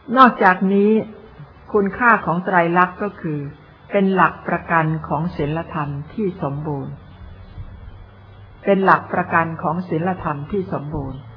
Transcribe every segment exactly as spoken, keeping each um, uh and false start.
นอกจากนี้คุณค่าของไตรลักษณ์ก็คือเป็นหลักประกันของศีลธรรมที่สมบูรณ์เป็นหลักประกันของศีลธรรมที่สมบูรณ์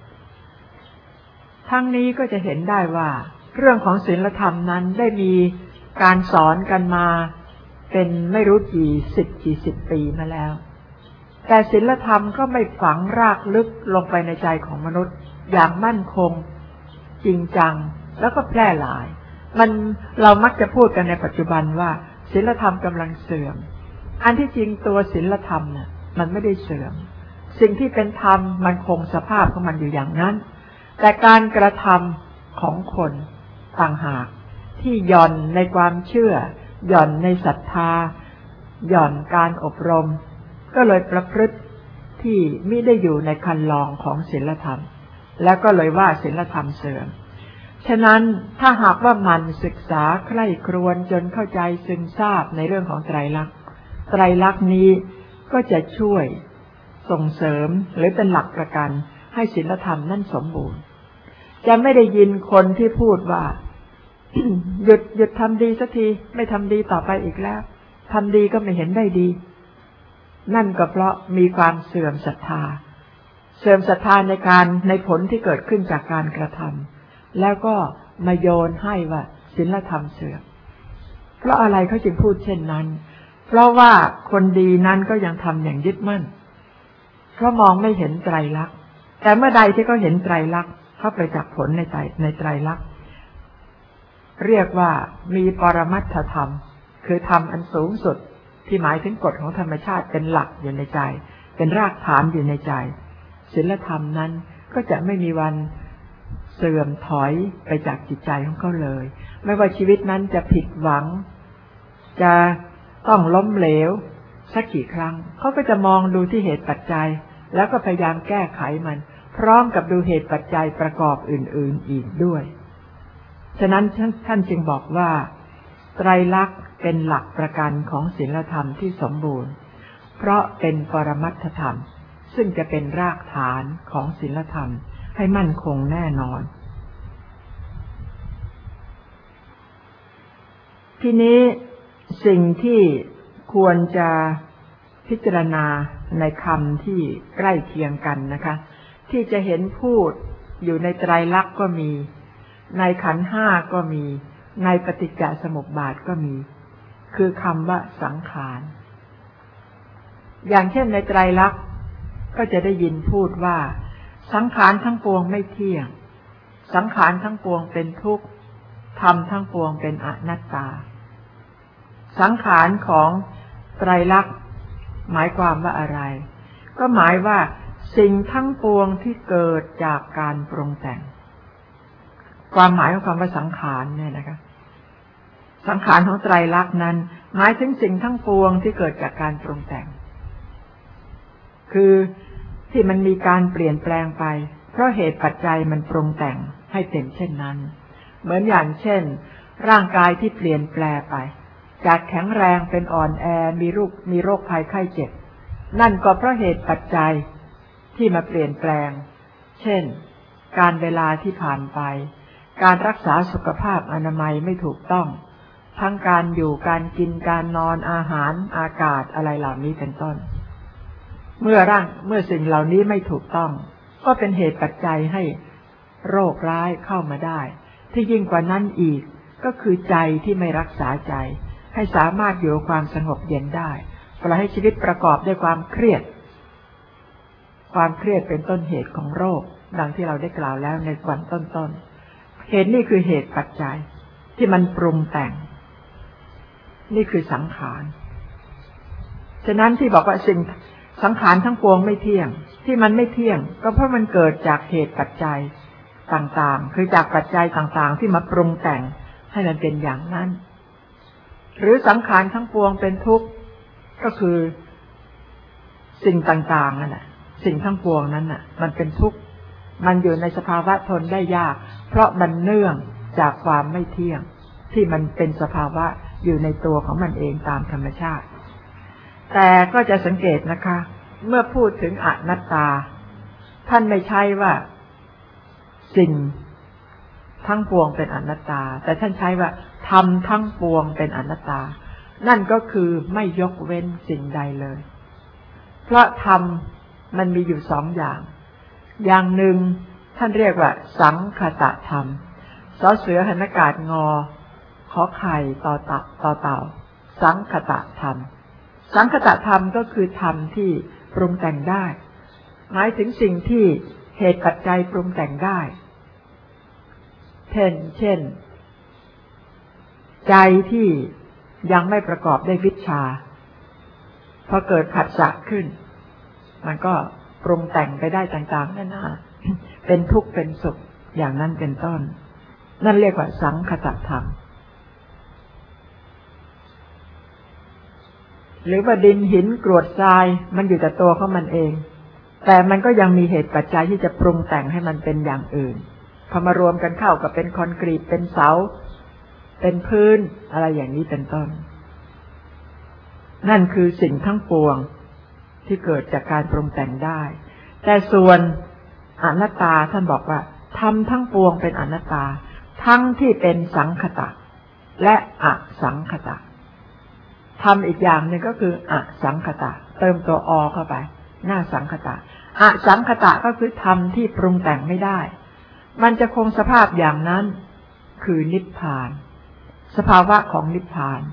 ทั้งนี้ก็จะเห็นได้ว่าเรื่องของศีลธรรมนั้นได้มีการสอนกันมาเป็นไม่รู้กี่สิบกี่สิบปีมาแล้วแต่ศีลธรรมก็ไม่ฝังรากลึกลงไปในใจของมนุษย์อย่างมั่นคงจริงจังแล้วก็แพร่หลายมันเรามักจะพูดกันในปัจจุบันว่าศีลธรรมกำลังเสื่อมอันที่จริงตัวศีลธรรมเนี่ยมันไม่ได้เสื่อมสิ่งที่เป็นธรรมมันคงสภาพของมันอยู่อย่างนั้นแต่การกระทำของคนต่างหากที่หย่อนในความเชื่อหย่อนในศรัทธาหย่อนการอบรมก็เลยประพฤติที่ไม่ได้อยู่ในคันลองของศีลธรรมแล้วก็เลยว่าศีลธรรมเสื่อมฉะนั้นถ้าหากว่ามันศึกษาใคร่ครวญจนเข้าใจซึมซาบในเรื่องของไตรลักษณ์ไตรลักษณ์นี้ก็จะช่วยส่งเสริมหรือเป็นหลักประกันให้ศีลธรรมนั่นสมบูรณ์จะไม่ได้ยินคนที่พูดว่า หยุดหยุดทำดีสักทีไม่ทำดีต่อไปอีกแล้วทำดีก็ไม่เห็นได้ดีนั่นก็เพราะมีความเสื่อมศรัทธาเสื่อมศรัทธาในการในผลที่เกิดขึ้นจากการกระทำแล้วก็มาโยนให้ว่าศีลธรรมเสื่อมเพราะอะไรเขาจึงพูดเช่นนั้นเพราะว่าคนดีนั้นก็ยังทำอย่างยึดมั่นเพราะมองไม่เห็นไตรลักษณ์แต่เมื่อใดที่เขาเห็นไตรลักษณ์เขาไปจับผลในใจในไตรลักษณ์เรียกว่ามีปรมัตถธรรมคือธรรมอันสูงสุดที่หมายถึงกฎของธรรมชาติเป็นหลักอยู่ในใจเป็นรากฐานอยู่ในใจศีลธรรมนั้นก็จะไม่มีวันเสื่อมถอยไปจากจิตใจของเขาเลยไม่ว่าชีวิตนั้นจะผิดหวังจะต้องล้มเหลวสักกี่ครั้งเขาก็จะมองดูที่เหตุปัจจัยแล้วก็พยายามแก้ไขมันพร้อมกับดูเหตุปัจจัยประกอบอื่นๆอีกด้วยฉะนั้นท่านจึงบอกว่าไตรลักษณ์เป็นหลักประกันของศีลธรรมที่สมบูรณ์เพราะเป็นปรมัตถธรรมซึ่งจะเป็นรากฐานของศีลธรรมให้มั่นคงแน่นอนทีนี้สิ่งที่ควรจะพิจารณาในคำที่ใกล้เคียงกันนะคะที่จะเห็นพูดอยู่ในไตรลักษณ์ก็มีในขันธ์ห้าก็มีในปฏิจจสมุปบาทก็มีคือคำว่าสังขารอย่างเช่นในไตรลักษณ์ก็จะได้ยินพูดว่าสังขารทั้งปวงไม่เที่ยงสังขารทั้งปวงเป็นทุกข์ธรรมทั้งปวงเป็นอนัตตาสังขารของไตรลักษณ์หมายความว่าอะไรก็หมายว่าสิ่งทั้งปวงที่เกิดจากการปรุงแต่งความหมายของคำว่าสังขารเนี่ยนะคะสังขารของไตรลักษณ์นั้นหมายถึงสิ่งทั้งปวงที่เกิดจากการปรุงแต่งคือที่มันมีการเปลี่ยนแปลงไปเพราะเหตุปัจจัยมันปรุงแต่งให้เป็นเช่นนั้นเหมือนอย่างเช่นร่างกายที่เปลี่ยนแปลงไปจากแข็งแรงเป็นอ่อนแอมีโรคมีโรคภัยไข้เจ็บนั่นก็เพราะเหตุปัจจัยที่มาเปลี่ยนแปลงเช่นการเวลาที่ผ่านไปการรักษาสุขภาพอนามัยไม่ถูกต้องทั้งการอยู่การกินการนอนอาหารอากาศอะไรเหล่านี้เป็นต้นเมื่อร่างเมื่อสิ่งเหล่านี้ไม่ถูกต้องก็เป็นเหตุปัจจัยให้โรคร้ายเข้ามาได้ที่ยิ่งกว่านั้นอีกก็คือใจที่ไม่รักษาใจให้สามารถอยู่ความสงบเย็นได้ปล่อยให้ชีวิตประกอบด้วยความเครียดความเครียดเป็นต้นเหตุของโรคดังที่เราได้กล่าวแล้วในวันต้นๆเหตุนี้คือเหตุปัจจัยที่มันปรุงแต่งนี่คือสังขารฉะนั้นที่บอกว่าสิ่งสังขารทั้งปวงไม่เที่ยงที่มันไม่เที่ยงก็เพราะมันเกิดจากเหตุปัจจัยต่างๆคือจากปัจจัยต่างๆที่มาปรุงแต่งให้มันเป็นอย่างนั้นหรือสังขารทั้งปวงเป็นทุกข์ก็คือสิ่งต่างๆนั่นแหละสิ่งทั้งปวงนั้นน่ะมันเป็นทุกข์มันอยู่ในสภาวะทนได้ยากเพราะมันเนื่องจากความไม่เที่ยงที่มันเป็นสภาวะอยู่ในตัวของมันเองตามธรรมชาติแต่ก็จะสังเกตนะคะเมื่อพูดถึงอนัตตาท่านไม่ใช่ว่าสิ่งทั้งปวงเป็นอนัตตาแต่ท่านใช้ว่าธรรมทั้งปวงเป็นอนัตตานั่นก็คือไม่ยกเว้นสิ่งใดเลยเพราะธรรมมันมีอยู่สองอย่างอย่างหนึ่งท่านเรียกว่าสังคตธรรมสอเสือหันอากาศงอขอไข่ต่อตัต่อเต่าสังคตธรรมสังคตธรรมก็คือธรรมที่ปรุงแต่งได้หมายถึงสิ่งที่เหตุปัจจัยปรุงแต่งได้เช่นเช่นใจที่ยังไม่ประกอบด้วยวิชชาพอเกิดผัสสะขึ้นมันก็ปรุงแต่งไปได้ต่างๆนานาเป็นทุกข์เป็นสุขอย่างนั้นเป็นต้นนั่นเรียกว่าสังคตธรรมหรือว่าดินหินกรวดทรายมันอยู่แต่ตัวของมันเองแต่มันก็ยังมีเหตุปัจจัยที่จะปรุงแต่งให้มันเป็นอย่างอื่นพอมารวมกันเข้ากับเป็นคอนกรีตเป็นเสาเป็นพื้นอะไรอย่างนี้เป็นต้นนั่นคือสิ่งทั้งปวงที่เกิดจากการปรุงแต่งได้แต่ส่วนอนัตตาท่านบอกว่าธรรมทั้งปวงเป็นอนัตตาทั้งที่เป็นสังคตะและอสังคตะธรรมอีกอย่างหนึ่งก็คืออสังคตะเติมตัวอเข้าไปหน้าสังคตะอสังคตะก็คือธรรมที่ปรุงแต่งไม่ได้มันจะคงสภาพอย่างนั้นคือนิพพานสภาวะของนิพพาน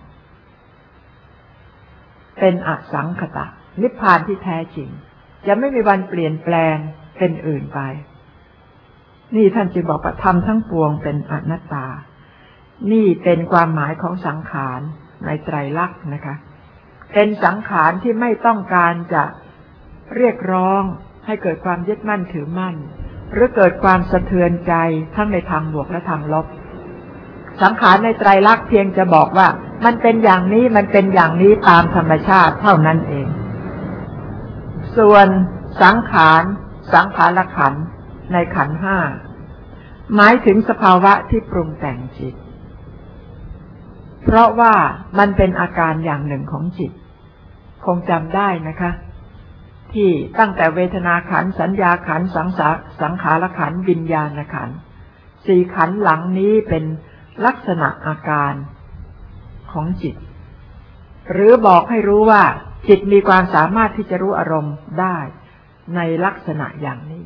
เป็นอสังคตะนิพพานที่แท้จริงจะไม่มีวันเปลี่ยนแปลงเป็นอื่นไปนี่ท่านจึงบอกว่าธรรมทั้งปวงเป็นอนัตตานี่เป็นความหมายของสังขารในไตรลักษณ์นะคะเป็นสังขารที่ไม่ต้องการจะเรียกร้องให้เกิดความยึดมั่นถือมั่นหรือเกิดความสะเทือนใจทั้งในทางบวกและทางลบสังขารในไตรลักษณ์เพียงจะบอกว่ามันเป็นอย่างนี้มันเป็นอย่างนี้ตามธรรมชาติเท่านั้นเองส่วนสังขารสังขารขันธ์ในขันธ์ห้าหมายถึงสภาวะที่ปรุงแต่งจิตเพราะว่ามันเป็นอาการอย่างหนึ่งของจิตคงจำได้นะคะที่ตั้งแต่เวทนาขันธ์สัญญาขันธ์สังสารสังขารขันธ์วิญญาณขันธ์สี่ขันธ์หลังนี้เป็นลักษณะอาการของจิตหรือบอกให้รู้ว่าจิตมีความสามารถที่จะรู้อารมณ์ได้ในลักษณะอย่างนี้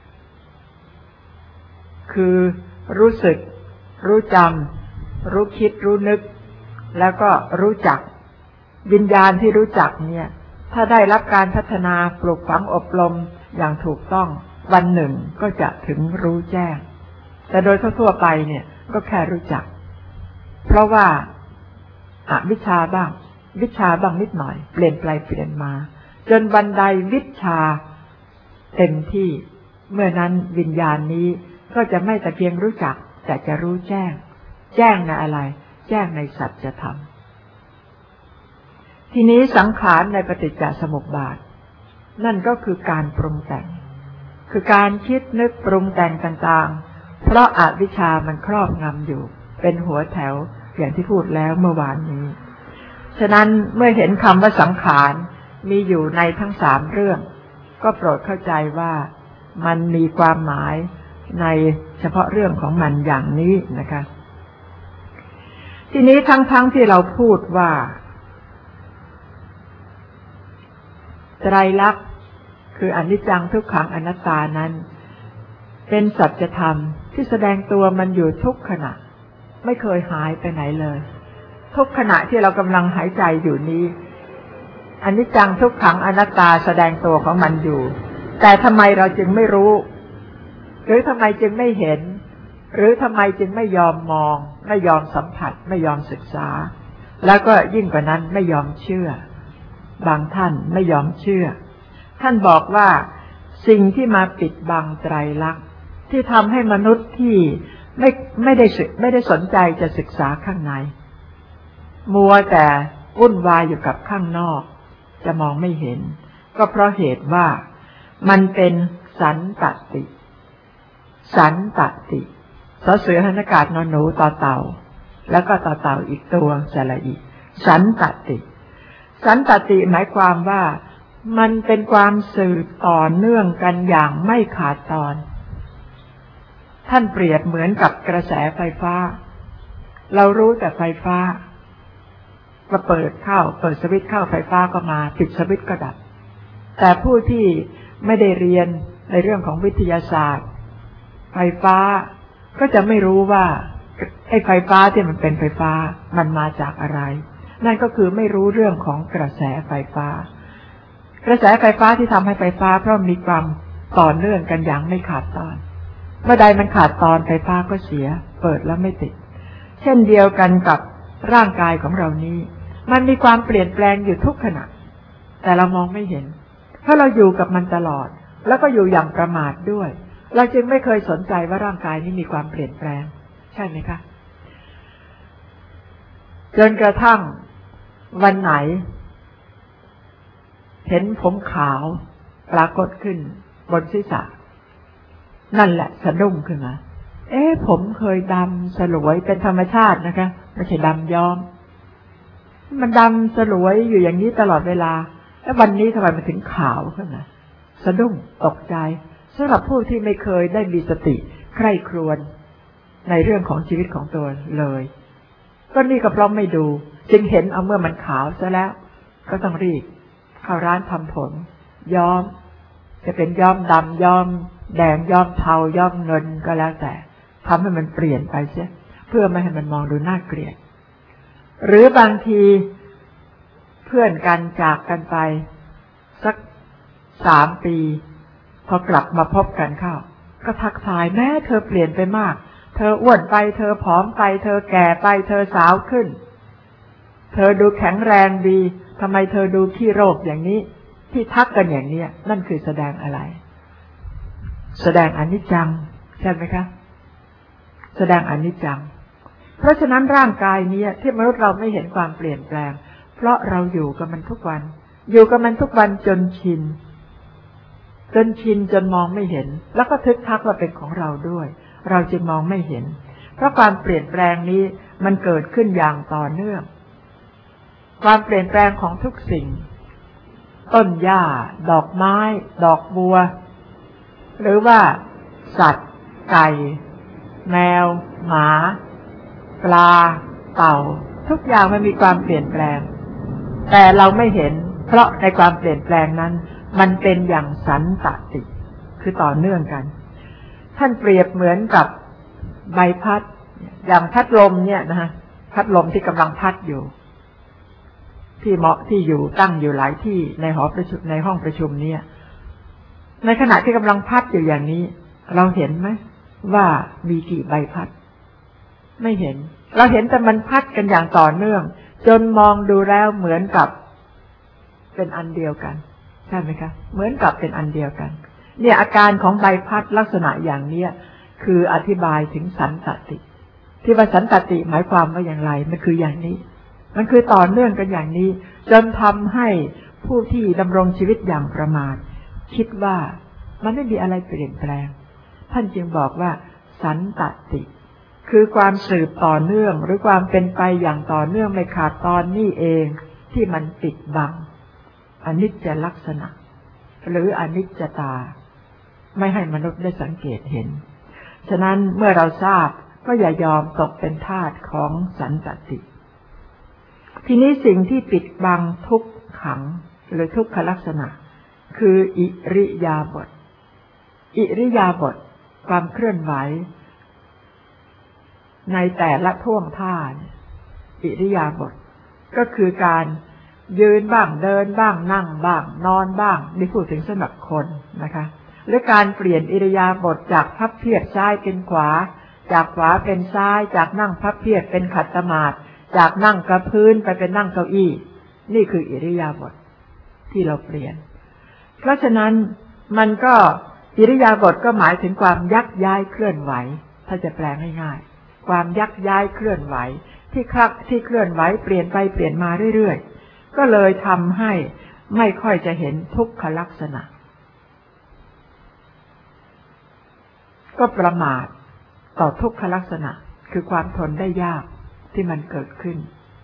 คือรู้สึกรู้จำรู้คิดรู้นึกแล้วก็รู้จักวิญญาณที่รู้จักเนี่ยถ้าได้รับการพัฒนาปลูกฝังอบรมอย่างถูกต้องวันหนึ่งก็จะถึงรู้แจ้งแต่โดยทั่วๆไปเนี่ยก็แค่รู้จักเพราะว่าอวิชชาบ้างวิชชาบ้างนิดหน่อยเปลี่ยนไปเปลี่ยนมาจนวันใดวิชชาเต็มที่เมื่อนั้นวิญญาณนี้ก็จะไม่แต่เพียงรู้จักแต่จะรู้แจ้งแจ้งในอะไรแจ้งในสัจธรรมทีนี้สังขารในปฏิจจสมุปบาทนั่นก็คือการปรุงแต่งคือการคิดนึกปรุงแต่งต่างๆเพราะอวิชชามันครอบงำอยู่เป็นหัวแถวอย่างที่พูดแล้วเมื่อวานนี้ฉะนั้นเมื่อเห็นคำว่าสังขารมีอยู่ในทั้งสามเรื่องก็โปรดเข้าใจว่ามันมีความหมายในเฉพาะเรื่องของมันอย่างนี้นะคะทีนี้ทั้งๆ ท, ที่เราพูดว่าไตรลักษณ์คืออนิจจังทุกขังอนัตตานั้นเป็นสัจธรรมที่แสดงตัวมันอยู่ทุกขณะไม่เคยหายไปไหนเลยทุกขณะที่เรากำลังหายใจอยู่นี้อนิจจังทุกขังอนัตตาแสดงตัวของมันอยู่แต่ทำไมเราจึงไม่รู้หรือทำไมจึงไม่เห็นหรือทำไมจึงไม่ยอมมองไม่ยอมสัมผัสไม่ยอมศึกษาแล้วก็ยิ่งกว่านั้นไม่ยอมเชื่อบางท่านไม่ยอมเชื่อท่านบอกว่าสิ่งที่มาปิดบังไตรลักษณ์ที่ทำให้มนุษย์ที่ไม่ไม่ได้ไม่ได้สนใจจะศึกษาข้างในมัวแต่วุ่นวายอยู่กับข้างนอกจะมองไม่เห็นก็เพราะเหตุว่ามันเป็นสันตติสันตติสอเสือหันอากาศนอนหนูต่อเต่าแล้วก็ต่อเต่าอีกตัวสระอีสันตติสันตติหมายความว่ามันเป็นความสืบต่อเนื่องกันอย่างไม่ขาดตอนท่านเปรียบเหมือนกับกระแสไฟฟ้าเรารู้แต่ไฟฟ้าก็เปิดเข้าเปิดสวิตช์เข้าไฟฟ้าก็มาปิดสวิตช์ก็ดับแต่ผู้ที่ไม่ได้เรียนในเรื่องของวิทยาศาสตร์ไฟฟ้าก็จะไม่รู้ว่าไอ้ไฟฟ้าที่มันเป็นไฟฟ้ามันมาจากอะไรนั่นก็คือไม่รู้เรื่องของกระแสไฟฟ้ากระแสไฟฟ้าที่ทำให้ไฟฟ้าเพราะมีความต่อเนื่องกันอย่างไม่ขาดตอนเมื่อใดมันขาดตอนไฟฟ้าก็เสียเปิดแล้วไม่ติดเช่นเดียวกันกับร่างกายของเรานี้มันมีความเปลี่ยนแปลงอยู่ทุกขณะแต่เรามองไม่เห็นเพราะเราอยู่กับมันตลอดแล้วก็อยู่อย่างประมาทด้วยเราจึงไม่เคยสนใจว่าร่างกายนี้มีความเปลี่ยนแปลงใช่ไหมคะจนกระทั่งวันไหนเห็นผมขาวปรากฏขึ้นบนศีรษะนั่นแหละสะดุ้งขึ้นมาเอ๊ะผมเคยดำสลวยเป็นธรรมชาตินะคะไม่ใช่ดำย้อมมันดำสลวยอยู่อย่างนี้ตลอดเวลาแล้ววันนี้ทำไมมันถึงขาวขึ้นมาสะดุ้งตกใจสำหรับผู้ที่ไม่เคยได้มีสติใคร่ครวญในเรื่องของชีวิตของตัวเลยก็นี่ก็เพราะไม่ดูจึงเห็นเอาเมื่อมันขาวซะแล้วก็ต้องรีบเข้าร้านทำผมย้อมจะเป็นย้อมดำย้อมแดงย้อมเทาย้อมเงินก็แล้วแต่ทำให้มันเปลี่ยนไปเสียเพื่อไม่ให้มันมองดูน่าเกลียดหรือบางทีเพื่อนกันจากกันไปสักสามปีพอกลับมาพบกันเข้าก็ทักทายแม่เธอเปลี่ยนไปมากเธออ้วนไปเธอผอมไปเธอแก่ไปเธอสาวขึ้นเธอดูแข็งแรงดีทำไมเธอดูขี้โรคอย่างนี้ที่ทักกันอย่างนี้นั่นคือแสดงอะไรแสดงอนิจจังใช่ไหมคะแสดงอนิจจังเพราะฉะนั้นร่างกายนี้ที่มนุษย์เราไม่เห็นความเปลี่ยนแปลงเพราะเราอยู่กับมันทุกวันอยู่กับมันทุกวันจนชินจนชินจนมองไม่เห็นแล้วก็ทึกทักว่าเป็นของเราด้วยเราจึงมองไม่เห็นเพราะความเปลี่ยนแปลงนี้มันเกิดขึ้นอย่างต่อเนื่องความเปลี่ยนแปลงของทุกสิ่งต้นหญ้าดอกไม้ดอกบัวหรือว่าสัตว์ไก่แมวหมาปลาเต่าทุกอย่างมันมีความเปลี่ยนแปลงแต่เราไม่เห็นเพราะในความเปลี่ยนแปลงนั้นมันเป็นอย่างสันตติคือต่อเนื่องกันท่านเปรียบเหมือนกับใบพัดอย่างพัดลมเนี่ยนะฮะพัดลมที่กำลังพัดอยู่ที่เหมาะที่อยู่ตั้งอยู่หลายที่ในหอประชุมในห้องประชุมเนี่ยในขณะที่กำลังพัดอยู่อย่างนี้เราเห็นไหมว่ามีกี่ใบพัดไม่เห็นเราเห็นแต่มันพัดกันอย่างต่อเนื่องจนมองดูแล้วเหมือนกับเป็นอันเดียวกันใช่ไหมคะเหมือนกับเป็นอันเดียวกันเนี่ยอาการของใบพัดลักษณะอย่างเนี้ยคืออธิบายถึงสันตติที่ว่าสันตติหมายความว่าอย่างไรมันคืออย่างนี้มันคือต่อเนื่องกันอย่างนี้จนทำให้ผู้ที่ดำรงชีวิตอย่างประมาทคิดว่ามันไม่มีอะไรเปลี่ยนแปลงท่านจึงบอกว่าสันตติคือความสืบต่อเนื่องหรือความเป็นไปอย่างต่อเนื่องไม่ขาดตอนนี่เองที่มันปิดบังอนิจจลักษณะหรืออนิจจตาไม่ให้มนุษย์ได้สังเกตเห็นฉะนั้นเมื่อเราทราบก็อย่ายอมตกเป็นทาสของสันตติทีนี้สิ่งที่ปิดบังทุกขังหรือทุกขลักษณะคืออิริยาบถอิริยาบถความเคลื่อนไหวในแต่ละท่วงท่าอิริยาบถก็คือการยืนบ้างเดินบ้างนั่งบ้างนอนบ้างนี่พูดถึงสำหรับคนนะคะหรือการเปลี่ยนอิริยาบถจากพับเพียบซ้ายเป็นขวาจากขวาเป็นซ้ายจากนั่งพับเพียบเป็นขัดสมาธิจากนั่งกับพื้นไปเป็นนั่งเก้าอี้นี่คืออิริยาบถที่เราเปลี่ยนเพราะฉะนั้นมันก็อิริยาบถก็หมายถึงความยักย้ายเคลื่อนไหวถ้าจะแปลง่ายๆความยักย้ายเคลื่อนไหวที่คลักที่เคลื่อนไหวเปลี่ยนไปเปลี่ยนมาเรื่อยๆก็เลยทำให้ไม่ค่อยจะเห็นทุกขลักษณะก็ประมาทต่อทุกขลักษณะคือความทนได้ยากที่มันเกิดขึ้น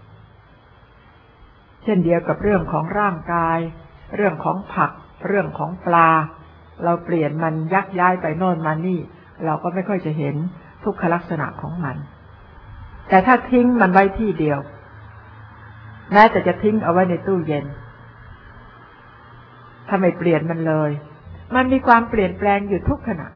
เช่นเดียวกับเรื่องของร่างกายเรื่องของผักเรื่องของปลาเราเปลี่ยนมันยักย้ายไปโน่นมานี่เราก็ไม่ค่อยจะเห็นทุกขลักษณะของมันแต่ถ้าทิ้งมันไว้ที่เดียวแม้แต่จะทิ้งเอาไว้ในตู้เย็นถ้าไม่เปลี่ยนมันเลยมันมีความเปลี่ยนแปลงอยู่ทุกขณะ